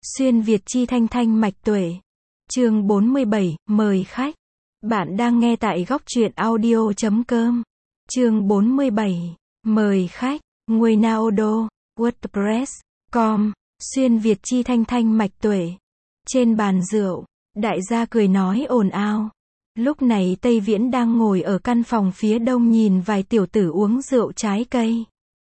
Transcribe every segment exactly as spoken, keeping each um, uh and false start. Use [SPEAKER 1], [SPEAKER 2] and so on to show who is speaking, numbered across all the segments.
[SPEAKER 1] Xuyên Việt chi thanh thanh mạch tuệ. Chương bốn mươi bảy, mời khách. Bạn đang nghe tại góc truyện audio chấm com. Chương bốn mươi bảy, mời khách. Nguyenaudo, WordPress, com. Xuyên Việt chi thanh thanh mạch tuệ. Trên bàn rượu, đại gia cười nói ồn ào. Lúc này Tây Viễn đang ngồi ở căn phòng phía đông nhìn vài tiểu tử uống rượu trái cây.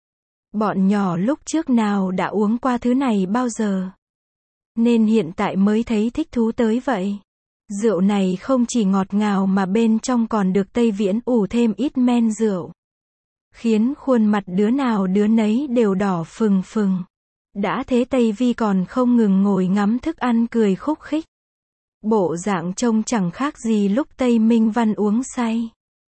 [SPEAKER 1] Bọn nhỏ lúc trước nào đã uống qua thứ này bao giờ, nên hiện tại mới thấy thích thú tới vậy. Rượu này không chỉ ngọt ngào mà bên trong còn được Tây Viễn ủ thêm ít men rượu, khiến khuôn mặt đứa nào đứa nấy đều đỏ phừng phừng. Đã thế Tây Vi còn không ngừng ngồi ngắm thức ăn cười khúc khích. Bộ dạng trông chẳng khác gì lúc Tây Minh Văn uống say.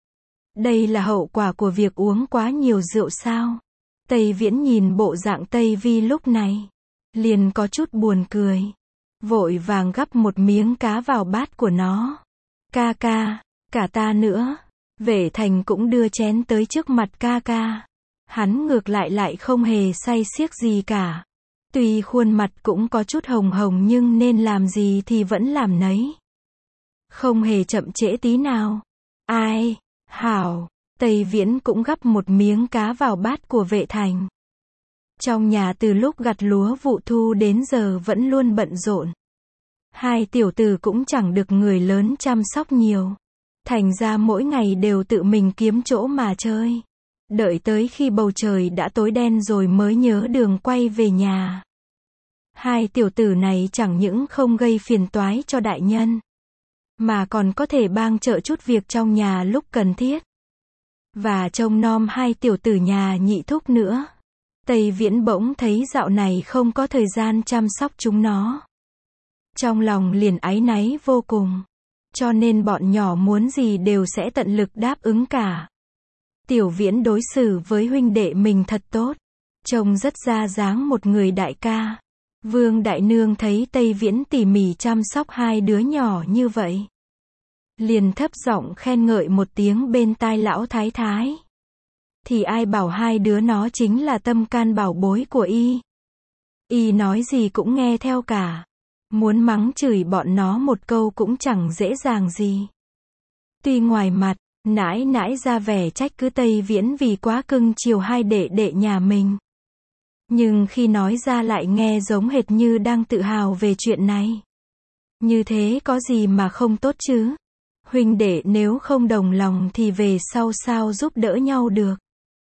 [SPEAKER 1] Đây là hậu quả của việc uống quá nhiều rượu sao? Tây Viễn nhìn bộ dạng Tây Vi lúc này, liền có chút buồn cười. Vội vàng gắp một miếng cá vào bát của nó. Ca ca, cả ta nữa. Vệ Thành cũng đưa chén tới trước mặt ca ca. Hắn ngược lại lại không hề say xiếc gì cả. Tuy khuôn mặt cũng có chút hồng hồng nhưng nên làm gì thì vẫn làm nấy. Không hề chậm trễ tí nào. Ai, hảo. Tây Viễn cũng gắp một miếng cá vào bát của Vệ Thành. Trong nhà từ lúc gặt lúa vụ thu đến giờ vẫn luôn bận rộn. Hai tiểu tử cũng chẳng được người lớn chăm sóc nhiều. Thành ra mỗi ngày đều tự mình kiếm chỗ mà chơi. Đợi tới khi bầu trời đã tối đen rồi mới nhớ đường quay về nhà. Hai tiểu tử này chẳng những không gây phiền toái cho đại nhân, mà còn có thể bang trợ chút việc trong nhà lúc cần thiết. Và trông nom hai tiểu tử nhà nhị thúc nữa. Tây Viễn bỗng thấy dạo này không có thời gian chăm sóc chúng nó. Trong lòng liền áy náy vô cùng. Cho nên bọn nhỏ muốn gì đều sẽ tận lực đáp ứng cả. Tiểu Viễn đối xử với huynh đệ mình thật tốt. Trông rất ra dáng một người đại ca. Vương Đại Nương thấy Tây Viễn tỉ mỉ chăm sóc hai đứa nhỏ như vậy, liền thấp giọng khen ngợi một tiếng bên tai lão thái thái. Thì ai bảo hai đứa nó chính là tâm can bảo bối của y. Y nói gì cũng nghe theo cả. Muốn mắng chửi bọn nó một câu cũng chẳng dễ dàng gì. Tuy ngoài mặt, nãi nãi ra vẻ trách cứ Tây Viễn vì quá cưng chiều hai đệ đệ nhà mình. Nhưng khi nói ra lại nghe giống hệt như đang tự hào về chuyện này. Như thế có gì mà không tốt chứ? Huynh đệ nếu không đồng lòng thì về sau sao giúp đỡ nhau được?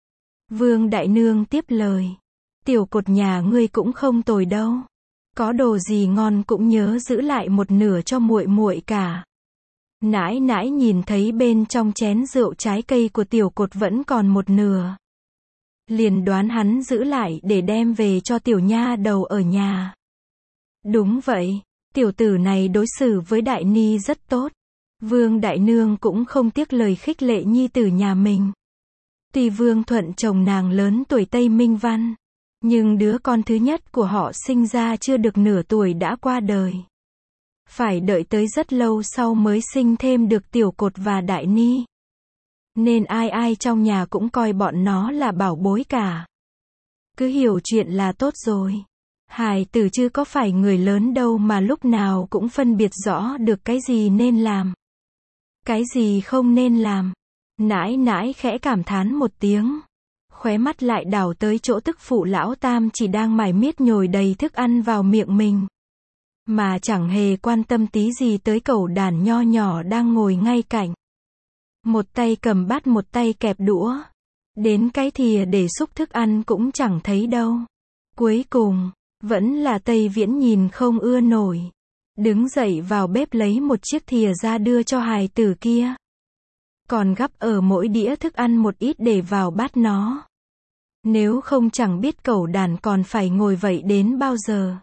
[SPEAKER 1] Vương Đại Nương tiếp lời. Tiểu Cột nhà ngươi cũng không tồi đâu. Có đồ gì ngon cũng nhớ giữ lại một nửa cho muội muội cả. Nãi nãi nhìn thấy bên trong chén rượu trái cây của Tiểu Cột vẫn còn một nửa, liền đoán hắn giữ lại để đem về cho tiểu nha đầu ở nhà. Đúng vậy, tiểu tử này đối xử với Đại Ni rất tốt. Vương Đại Nương cũng không tiếc lời khích lệ nhi tử nhà mình. Tuy Vương Thuận chồng nàng lớn tuổi Tây Minh Văn, nhưng đứa con thứ nhất của họ sinh ra chưa được nửa tuổi đã qua đời. Phải đợi tới rất lâu sau mới sinh thêm được Tiểu Cột và Đại Ni. Nên ai ai trong nhà cũng coi bọn nó là bảo bối cả. Cứ hiểu chuyện là tốt rồi. Hài tử chứ có phải người lớn đâu mà lúc nào cũng phân biệt rõ được cái gì nên làm, cái gì không nên làm. Nãi nãi khẽ cảm thán một tiếng, khóe mắt lại đảo tới chỗ tức phụ lão tam chỉ đang mải miết nhồi đầy thức ăn vào miệng mình, mà chẳng hề quan tâm tí gì tới cẩu đàn nho nhỏ đang ngồi ngay cạnh. Một tay cầm bát một tay kẹp đũa. Đến cái thìa để xúc thức ăn cũng chẳng thấy đâu. Cuối cùng, vẫn là Tây Viễn nhìn không ưa nổi. Đứng dậy vào bếp lấy một chiếc thìa ra đưa cho hài tử kia. Còn gắp ở mỗi đĩa thức ăn một ít để vào bát nó. Nếu không chẳng biết cẩu đàn còn phải ngồi vậy đến bao giờ.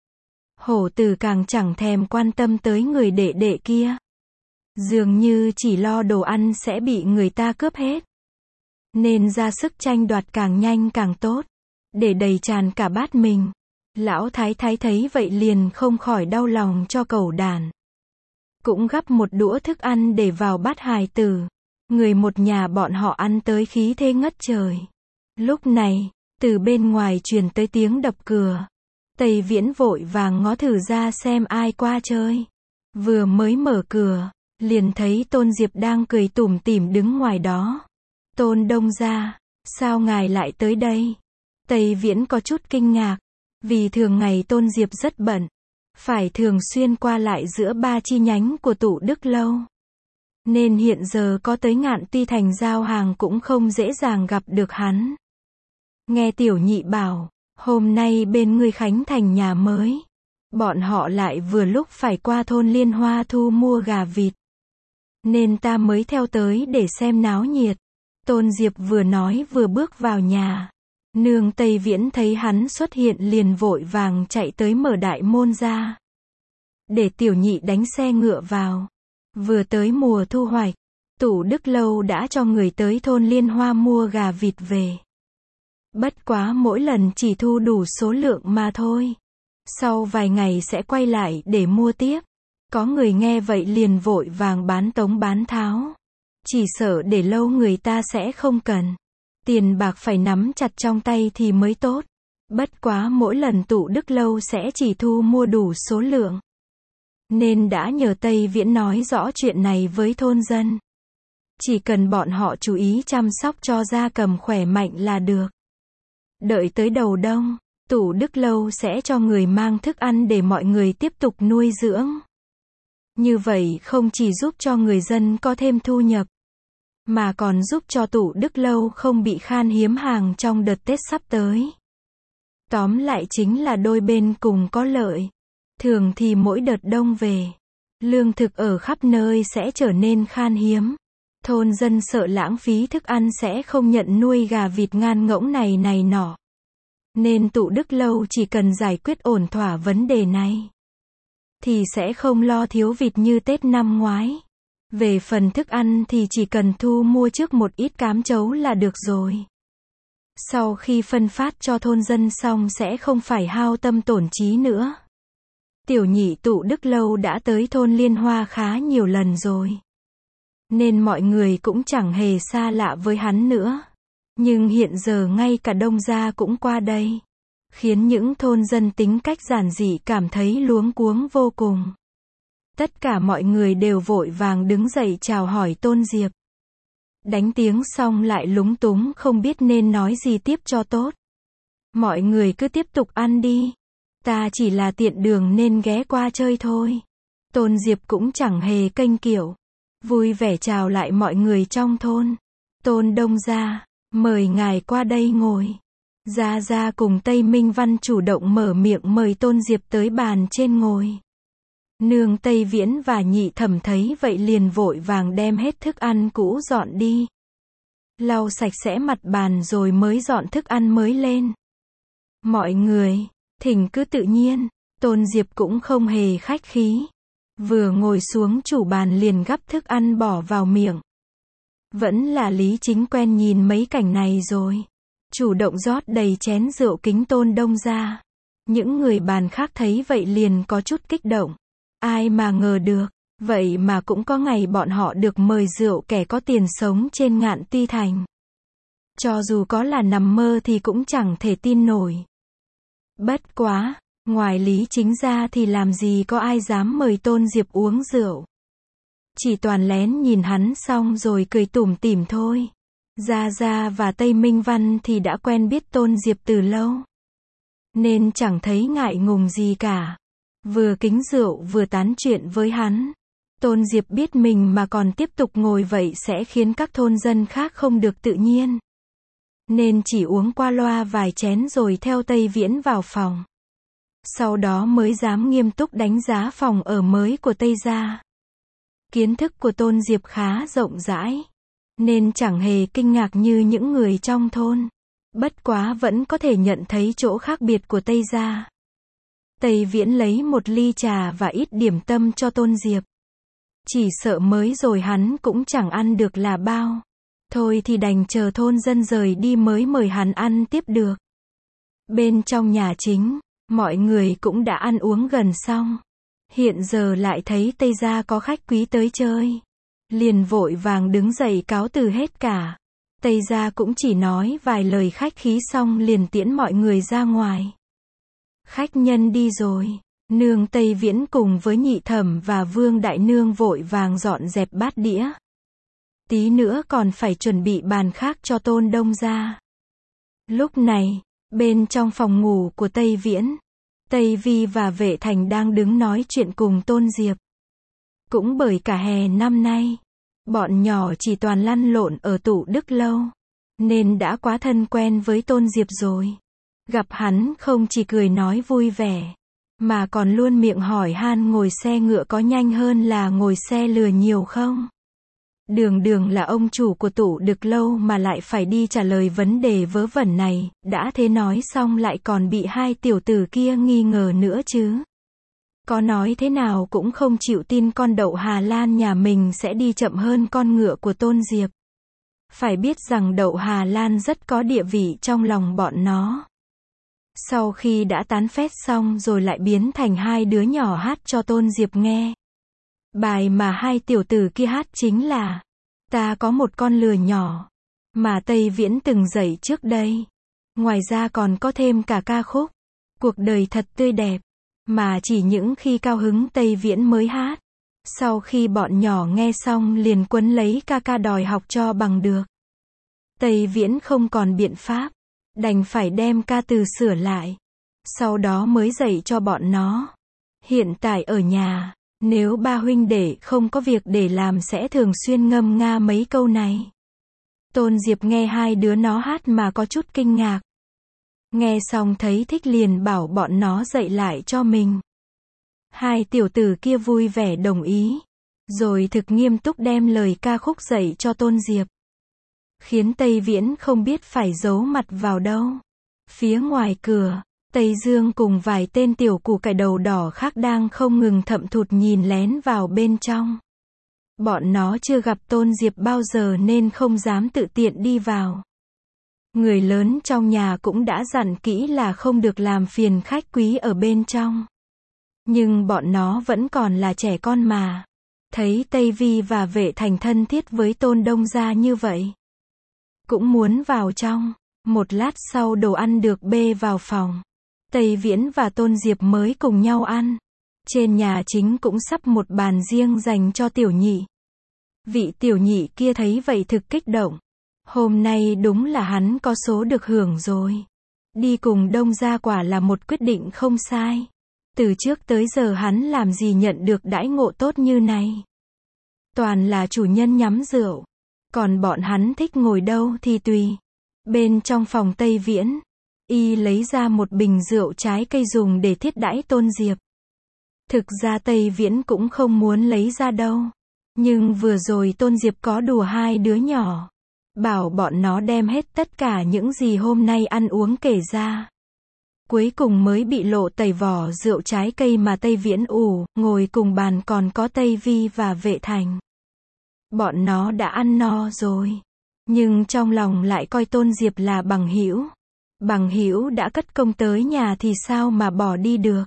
[SPEAKER 1] Hổ tử càng chẳng thèm quan tâm tới người đệ đệ kia. Dường như chỉ lo đồ ăn sẽ bị người ta cướp hết. Nên ra sức tranh đoạt càng nhanh càng tốt. Để đầy tràn cả bát mình. Lão thái thái thấy vậy liền không khỏi đau lòng cho cẩu đàn. Cũng gắp một đũa thức ăn để vào bát hài tử. Người một nhà bọn họ ăn tới khí thế ngất trời. Lúc này, từ bên ngoài truyền tới tiếng đập cửa. Tây Viễn vội vàng ngó thử ra xem ai qua chơi. Vừa mới mở cửa, liền thấy Tôn Diệp đang cười tủm tỉm đứng ngoài đó. Tôn Đông gia, sao ngài lại tới đây? Tây Viễn có chút kinh ngạc, vì thường ngày Tôn Diệp rất bận, phải thường xuyên qua lại giữa ba chi nhánh của Tụ Đức Lâu. Nên hiện giờ có tới Ngạn Tuy Thành giao hàng cũng không dễ dàng gặp được hắn. Nghe tiểu nhị bảo, hôm nay bên ngươi khánh thành nhà mới. Bọn họ lại vừa lúc phải qua thôn Liên Hoa thu mua gà vịt. Nên ta mới theo tới để xem náo nhiệt. Tôn Diệp vừa nói vừa bước vào nhà. Nương Tây Viễn thấy hắn xuất hiện liền vội vàng chạy tới mở đại môn ra. Để tiểu nhị đánh xe ngựa vào. Vừa tới mùa thu hoạch, Tụ Đức Lâu đã cho người tới thôn Liên Hoa mua gà vịt về. Bất quá mỗi lần chỉ thu đủ số lượng mà thôi. Sau vài ngày sẽ quay lại để mua tiếp. Có người nghe vậy liền vội vàng bán tống bán tháo. Chỉ sợ để lâu người ta sẽ không cần. Tiền bạc phải nắm chặt trong tay thì mới tốt. Bất quá mỗi lần Tụ Đức Lâu sẽ chỉ thu mua đủ số lượng. Nên đã nhờ Tây Viễn nói rõ chuyện này với thôn dân. Chỉ cần bọn họ chú ý chăm sóc cho gia cầm khỏe mạnh là được. Đợi tới đầu đông, Tụ Đức Lâu sẽ cho người mang thức ăn để mọi người tiếp tục nuôi dưỡng. Như vậy không chỉ giúp cho người dân có thêm thu nhập, mà còn giúp cho Tụ Đức Lâu không bị khan hiếm hàng trong đợt Tết sắp tới. Tóm lại chính là đôi bên cùng có lợi. Thường thì mỗi đợt đông về, lương thực ở khắp nơi sẽ trở nên khan hiếm. Thôn dân sợ lãng phí thức ăn sẽ không nhận nuôi gà vịt ngan ngỗng này này nọ. Nên Tụ Đức Lâu chỉ cần giải quyết ổn thỏa vấn đề này, thì sẽ không lo thiếu vịt như Tết năm ngoái. Về phần thức ăn thì chỉ cần thu mua trước một ít cám chấu là được rồi. Sau khi phân phát cho thôn dân xong sẽ không phải hao tâm tổn trí nữa. Tiểu nhị Tụ Đức Lâu đã tới thôn Liên Hoa khá nhiều lần rồi. Nên mọi người cũng chẳng hề xa lạ với hắn nữa. Nhưng hiện giờ ngay cả Đông gia cũng qua đây. Khiến những thôn dân tính cách giản dị cảm thấy luống cuống vô cùng. Tất cả mọi người đều vội vàng đứng dậy chào hỏi Tôn Diệp. Đánh tiếng xong lại lúng túng không biết nên nói gì tiếp cho tốt. Mọi người cứ tiếp tục ăn đi. Ta chỉ là tiện đường nên ghé qua chơi thôi. Tôn Diệp cũng chẳng hề kênh kiệu. Vui vẻ chào lại mọi người trong thôn. Tôn Đông gia, mời ngài qua đây ngồi. Gia Gia cùng Tây Minh Văn chủ động mở miệng mời Tôn Diệp tới bàn trên ngồi. Nương Tây Viễn và Nhị Thẩm thấy vậy liền vội vàng đem hết thức ăn cũ dọn đi. Lau sạch sẽ mặt bàn rồi mới dọn thức ăn mới lên. Mọi người, thỉnh cứ tự nhiên. Tôn Diệp cũng không hề khách khí. Vừa ngồi xuống chủ bàn liền gắp thức ăn bỏ vào miệng. Vẫn là Lý Chính quen nhìn mấy cảnh này rồi. Chủ động rót đầy chén rượu kính Tôn Đông gia. Những người bàn khác thấy vậy liền có chút kích động. Ai mà ngờ được, vậy mà cũng có ngày bọn họ được mời rượu kẻ có tiền sống trên Ngạn Tuy Thành. Cho dù có là nằm mơ thì cũng chẳng thể tin nổi. Bất quá, ngoài Lý Chính ra thì làm gì có ai dám mời Tôn Diệp uống rượu. Chỉ toàn lén nhìn hắn xong rồi cười tủm tỉm thôi. Gia Gia và Tây Minh Văn thì đã quen biết Tôn Diệp từ lâu. Nên chẳng thấy ngại ngùng gì cả. Vừa kính rượu vừa tán chuyện với hắn. Tôn Diệp biết mình mà còn tiếp tục ngồi vậy sẽ khiến các thôn dân khác không được tự nhiên. Nên chỉ uống qua loa vài chén rồi theo Tây Viễn vào phòng. Sau đó mới dám nghiêm túc đánh giá phòng ở mới của Tây gia. Kiến thức của Tôn Diệp khá rộng rãi. Nên chẳng hề kinh ngạc như những người trong thôn. Bất quá vẫn có thể nhận thấy chỗ khác biệt của Tây gia. Tây Viễn lấy một ly trà và ít điểm tâm cho Tôn Diệp. Chỉ sợ mới rồi hắn cũng chẳng ăn được là bao. Thôi thì đành chờ thôn dân rời đi mới mời hắn ăn tiếp được. Bên trong nhà chính, mọi người cũng đã ăn uống gần xong. Hiện giờ lại thấy Tây gia có khách quý tới chơi. Liền vội vàng đứng dậy cáo từ hết cả. Tây gia cũng chỉ nói vài lời khách khí xong liền tiễn mọi người ra ngoài. Khách nhân đi rồi. Nương Tây Viễn cùng với Nhị Thẩm và Vương Đại Nương vội vàng dọn dẹp bát đĩa. Tí nữa còn phải chuẩn bị bàn khác cho Tôn Đông gia. Lúc này, bên trong phòng ngủ của Tây Viễn, Tây Vi và Vệ Thành đang đứng nói chuyện cùng Tôn Diệp. Cũng bởi cả hè năm nay, bọn nhỏ chỉ toàn lăn lộn ở Tụ Đức lâu, nên đã quá thân quen với Tôn Diệp rồi. Gặp hắn không chỉ cười nói vui vẻ, mà còn luôn miệng hỏi han ngồi xe ngựa có nhanh hơn là ngồi xe lừa nhiều không? Đường đường là ông chủ của Tụ Đức lâu mà lại phải đi trả lời vấn đề vớ vẩn này, đã thế nói xong lại còn bị hai tiểu tử kia nghi ngờ nữa chứ. Có nói thế nào cũng không chịu tin con đậu Hà Lan nhà mình sẽ đi chậm hơn con ngựa của Tôn Diệp. Phải biết rằng đậu Hà Lan rất có địa vị trong lòng bọn nó. Sau khi đã tán phét xong rồi lại biến thành hai đứa nhỏ hát cho Tôn Diệp nghe. Bài mà hai tiểu tử kia hát chính là Ta có một con lừa nhỏ, mà Tây Viễn từng dạy trước đây. Ngoài ra còn có thêm cả ca khúc Cuộc đời thật tươi đẹp, mà chỉ những khi cao hứng Tây Viễn mới hát. Sau khi bọn nhỏ nghe xong liền quấn lấy ca ca đòi học cho bằng được. Tây Viễn không còn biện pháp, đành phải đem ca từ sửa lại, sau đó mới dạy cho bọn nó. Hiện tại ở nhà, nếu ba huynh đệ không có việc để làm sẽ thường xuyên ngâm nga mấy câu này. Tôn Diệp nghe hai đứa nó hát mà có chút kinh ngạc. Nghe xong thấy thích liền bảo bọn nó dạy lại cho mình. Hai tiểu tử kia vui vẻ đồng ý, rồi thực nghiêm túc đem lời ca khúc dạy cho Tôn Diệp. Khiến Tây Viễn không biết phải giấu mặt vào đâu. Phía ngoài cửa, Tây Dương cùng vài tên tiểu củ cải đầu đỏ khác đang không ngừng thậm thụt nhìn lén vào bên trong. Bọn nó chưa gặp Tôn Diệp bao giờ nên không dám tự tiện đi vào. Người lớn trong nhà cũng đã dặn kỹ là không được làm phiền khách quý ở bên trong. Nhưng bọn nó vẫn còn là trẻ con mà. Thấy Tây Vi và Vệ Thành thân thiết với Tôn Đông gia như vậy, cũng muốn vào trong. Một lát sau đồ ăn được bê vào phòng. Tây Viễn và Tôn Diệp mới cùng nhau ăn. Trên nhà chính cũng sắp một bàn riêng dành cho tiểu nhị. Vị tiểu nhị kia thấy vậy thực kích động. Hôm nay đúng là hắn có số được hưởng rồi. Đi cùng Đông gia quả là một quyết định không sai. Từ trước tới giờ hắn làm gì nhận được đãi ngộ tốt như này. Toàn là chủ nhân nhắm rượu. Còn bọn hắn thích ngồi đâu thì tùy. Bên trong phòng Tây Viễn, y lấy ra một bình rượu trái cây dùng để thiết đãi Tôn Diệp. Thực ra Tây Viễn cũng không muốn lấy ra đâu. Nhưng vừa rồi Tôn Diệp có đùa hai đứa nhỏ. Bảo bọn nó đem hết tất cả những gì hôm nay ăn uống kể ra. Cuối cùng mới bị lộ tẩy vỏ rượu trái cây mà Tây Viễn ủ, ngồi cùng bàn còn có Tây Vi và Vệ Thành. Bọn nó đã ăn no rồi. Nhưng trong lòng lại coi Tôn Diệp là bằng hữu. Bằng hữu đã cất công tới nhà thì sao mà bỏ đi được.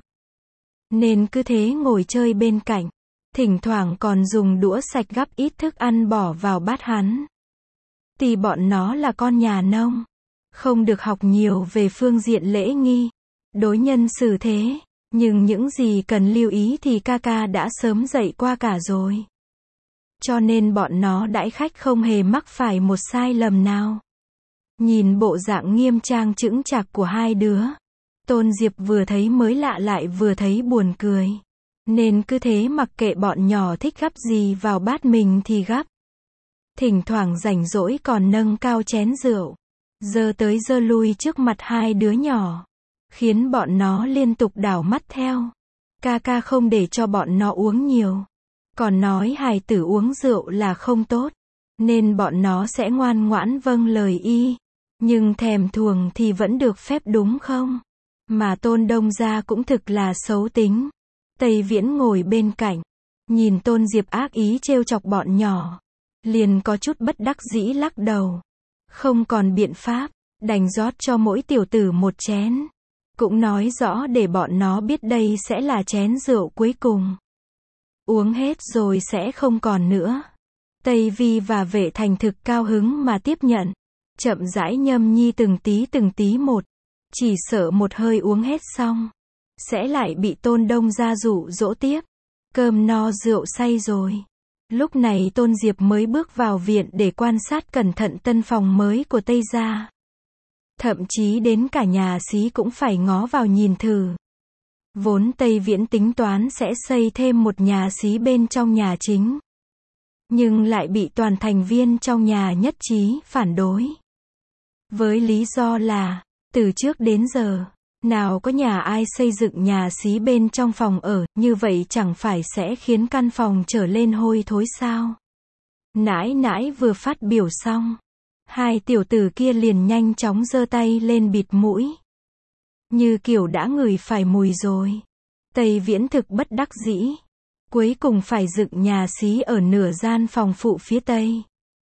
[SPEAKER 1] Nên cứ thế ngồi chơi bên cạnh. Thỉnh thoảng còn dùng đũa sạch gắp ít thức ăn bỏ vào bát hắn. Thì bọn nó là con nhà nông. Không được học nhiều về phương diện lễ nghi, đối nhân xử thế. Nhưng những gì cần lưu ý thì ca ca đã sớm dạy qua cả rồi. Cho nên bọn nó đãi khách không hề mắc phải một sai lầm nào. Nhìn bộ dạng nghiêm trang chững chạc của hai đứa, Tôn Diệp vừa thấy mới lạ lại vừa thấy buồn cười. Nên cứ thế mặc kệ bọn nhỏ thích gắp gì vào bát mình thì gắp. Thỉnh thoảng rảnh rỗi còn nâng cao chén rượu, giơ tới giơ lui trước mặt hai đứa nhỏ, khiến bọn nó liên tục đảo mắt theo. Ca ca không để cho bọn nó uống nhiều, còn nói hài tử uống rượu là không tốt, nên bọn nó sẽ ngoan ngoãn vâng lời y. Nhưng thèm thuồng thì vẫn được phép đúng không? Mà Tôn Đông gia cũng thực là xấu tính. Tây Viễn ngồi bên cạnh, nhìn Tôn Diệp ác ý trêu chọc bọn nhỏ, liền có chút bất đắc dĩ lắc đầu. Không còn biện pháp, đành rót cho mỗi tiểu tử một chén. Cũng nói rõ để bọn nó biết đây sẽ là chén rượu cuối cùng. Uống hết rồi sẽ không còn nữa. Tây Vi và Vệ Thành thực cao hứng mà tiếp nhận. Chậm rãi nhâm nhi từng tí từng tí một. Chỉ sợ một hơi uống hết xong, sẽ lại bị Tôn Đông gia dụ dỗ tiếp. Cơm no rượu say rồi. Lúc này Tôn Diệp mới bước vào viện để quan sát cẩn thận tân phòng mới của Tây gia. Thậm chí đến cả nhà xí cũng phải ngó vào nhìn thử. Vốn Tây Viễn tính toán sẽ xây thêm một nhà xí bên trong nhà chính. Nhưng lại bị toàn thành viên trong nhà nhất trí phản đối. Với lý do là, từ trước đến giờ, nào có nhà ai xây dựng nhà xí bên trong phòng ở, như vậy chẳng phải sẽ khiến căn phòng trở lên hôi thối sao? Nãi nãi vừa phát biểu xong, hai tiểu tử kia liền nhanh chóng giơ tay lên bịt mũi. Như kiểu đã ngửi phải mùi rồi. Tây Viễn thực bất đắc dĩ. Cuối cùng phải dựng nhà xí ở nửa gian phòng phụ phía tây.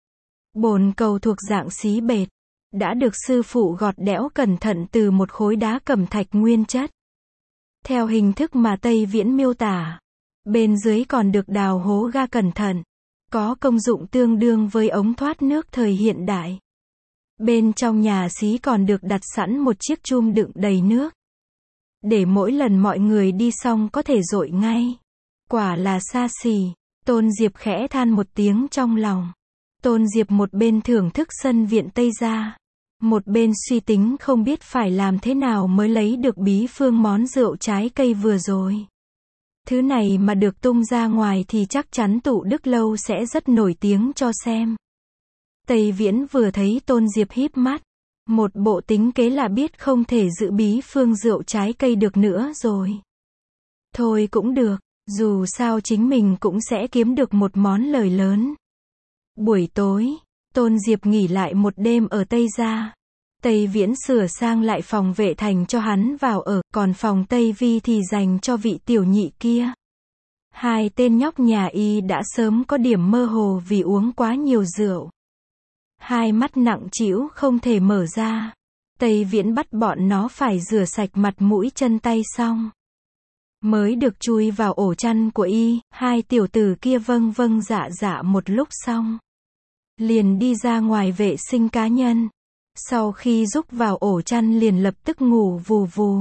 [SPEAKER 1] Bồn cầu thuộc dạng xí bệt, đã được sư phụ gọt đẽo cẩn thận từ một khối đá cẩm thạch nguyên chất. Theo hình thức mà Tây Viễn miêu tả, bên dưới còn được đào hố ga cẩn thận, có công dụng tương đương với ống thoát nước thời hiện đại. Bên trong nhà xí còn được đặt sẵn một chiếc chum đựng đầy nước, để mỗi lần mọi người đi xong có thể dội ngay. Quả là xa xỉ. Tôn Diệp khẽ than một tiếng trong lòng. Tôn Diệp một bên thưởng thức sân viện Tây gia, một bên suy tính không biết phải làm thế nào mới lấy được bí phương món rượu trái cây vừa rồi. Thứ này mà được tung ra ngoài thì chắc chắn tụ Đức Lâu sẽ rất nổi tiếng cho xem. Tây Viễn vừa thấy Tôn Diệp híp mắt, một bộ tính kế là biết không thể giữ bí phương rượu trái cây được nữa rồi. Thôi cũng được, dù sao chính mình cũng sẽ kiếm được một món lời lớn. Buổi tối, Tôn Diệp nghỉ lại một đêm ở Tây gia. Tây Viễn sửa sang lại phòng vệ thành cho hắn vào ở, còn phòng Tây Vi thì dành cho vị tiểu nhị kia. Hai tên nhóc nhà y đã sớm có điểm mơ hồ vì uống quá nhiều rượu. Hai mắt nặng trĩu không thể mở ra. Tây Viễn bắt bọn nó phải rửa sạch mặt mũi chân tay xong, mới được chui vào ổ chăn của y. Hai tiểu tử kia vâng vâng dạ dạ một lúc xong, liền đi ra ngoài vệ sinh cá nhân. Sau khi rúc vào ổ chăn liền lập tức ngủ vù vù.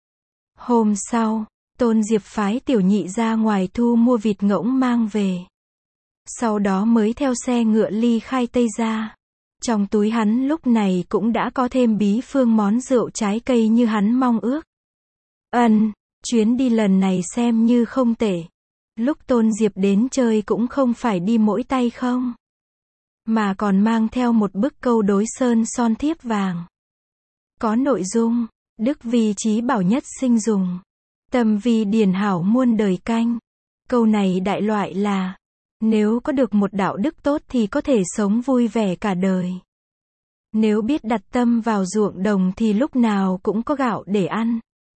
[SPEAKER 1] Hôm sau, Tôn Diệp phái tiểu nhị ra ngoài thu mua vịt ngỗng mang về. Sau đó mới theo xe ngựa ly khai Tây gia. Trong túi hắn lúc này cũng đã có thêm bí phương món rượu trái cây như hắn mong ước. Ân, chuyến đi lần này xem như không tệ. Lúc Tôn Diệp đến chơi cũng không phải đi mỗi tay không, mà còn mang theo một bức câu đối sơn son thiếp vàng. Có nội dung, đức vi trí bảo nhất sinh dùng, tâm vi điền hảo muôn đời canh. Câu này đại loại là, nếu có được một đạo đức tốt thì có thể sống vui vẻ cả đời. Nếu biết đặt tâm vào ruộng đồng thì lúc nào cũng có gạo để ăn.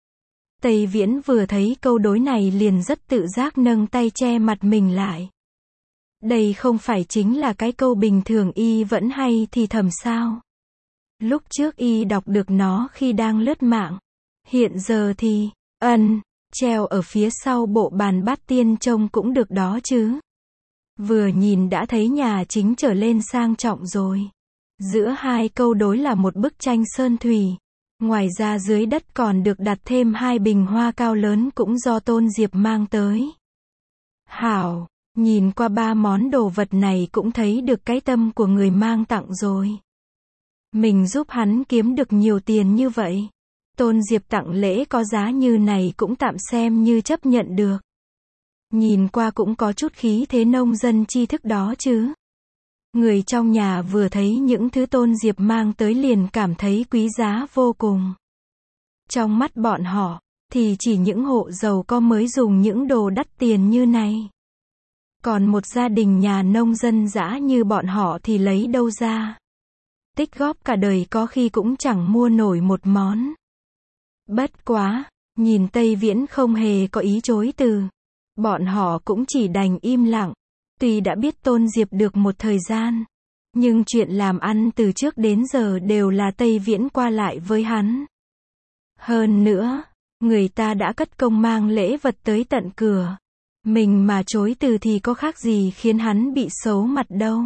[SPEAKER 1] Tây Viễn vừa thấy câu đối này liền rất tự giác nâng tay che mặt mình lại. Đây không phải chính là cái câu bình thường y vẫn hay thì thầm sao? Lúc trước y đọc được nó khi đang lướt mạng. Hiện giờ thì, ân, treo ở phía sau bộ bàn bát tiên trông cũng được đó chứ. Vừa nhìn đã thấy nhà chính trở lên sang trọng rồi. Giữa hai câu đối là một bức tranh sơn thủy. Ngoài ra dưới đất còn được đặt thêm hai bình hoa cao lớn cũng do Tôn Diệp mang tới. Hảo, nhìn qua ba món đồ vật này cũng thấy được cái tâm của người mang tặng rồi. Mình giúp hắn kiếm được nhiều tiền như vậy. Tôn Diệp tặng lễ có giá như này cũng tạm xem như chấp nhận được. Nhìn qua cũng có chút khí thế nông dân tri thức đó chứ. Người trong nhà vừa thấy những thứ Tôn Diệp mang tới liền cảm thấy quý giá vô cùng. Trong mắt bọn họ, thì chỉ những hộ giàu có mới dùng những đồ đắt tiền như này. Còn một gia đình nhà nông dân dã như bọn họ thì lấy đâu ra. Tích góp cả đời có khi cũng chẳng mua nổi một món. Bất quá, nhìn Tây Viễn không hề có ý chối từ. Bọn họ cũng chỉ đành im lặng. Tuy đã biết Tôn Diệp được một thời gian, nhưng chuyện làm ăn từ trước đến giờ đều là Tây Viễn qua lại với hắn. Hơn nữa, người ta đã cất công mang lễ vật tới tận cửa. Mình mà chối từ thì có khác gì khiến hắn bị xấu mặt đâu.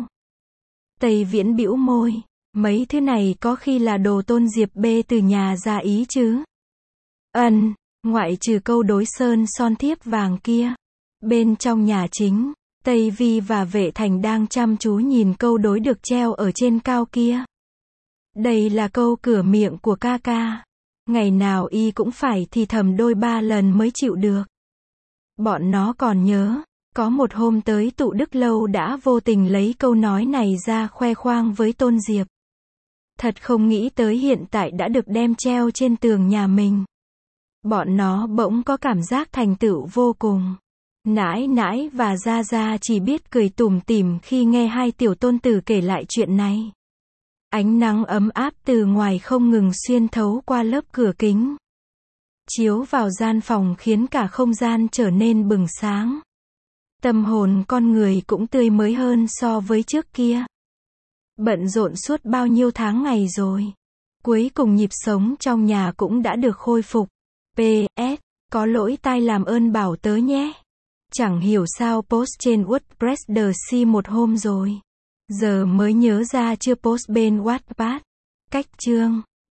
[SPEAKER 1] Tây Viễn bĩu môi, mấy thứ này có khi là đồ Tôn Diệp bê từ nhà ra ý chứ. Ân, Ngoại trừ câu đối sơn son thiếp vàng kia. Bên trong nhà chính, Tây Vi và Vệ Thành đang chăm chú nhìn câu đối được treo ở trên cao kia. Đây là câu cửa miệng của ca ca. Ngày nào y cũng phải thì thầm đôi ba lần mới chịu được. Bọn nó còn nhớ, có một hôm tới tụ Đức Lâu đã vô tình lấy câu nói này ra khoe khoang với Tôn Diệp. Thật không nghĩ tới hiện tại đã được đem treo trên tường nhà mình. Bọn nó bỗng có cảm giác thành tựu vô cùng. Nãi nãi và Gia Gia chỉ biết cười tủm tỉm khi nghe hai tiểu tôn tử kể lại chuyện này. Ánh nắng ấm áp từ ngoài không ngừng xuyên thấu qua lớp cửa kính, chiếu vào gian phòng khiến cả không gian trở nên bừng sáng. Tâm hồn con người cũng tươi mới hơn so với trước kia. Bận rộn suốt bao nhiêu tháng ngày rồi. Cuối cùng nhịp sống trong nhà cũng đã được khôi phục. pê ét. Có lỗi tai làm ơn bảo tớ nhé. Chẳng hiểu sao post trên WordPress đờ si một hôm rồi. Giờ mới nhớ ra chưa post bên Wattpad. Cách chương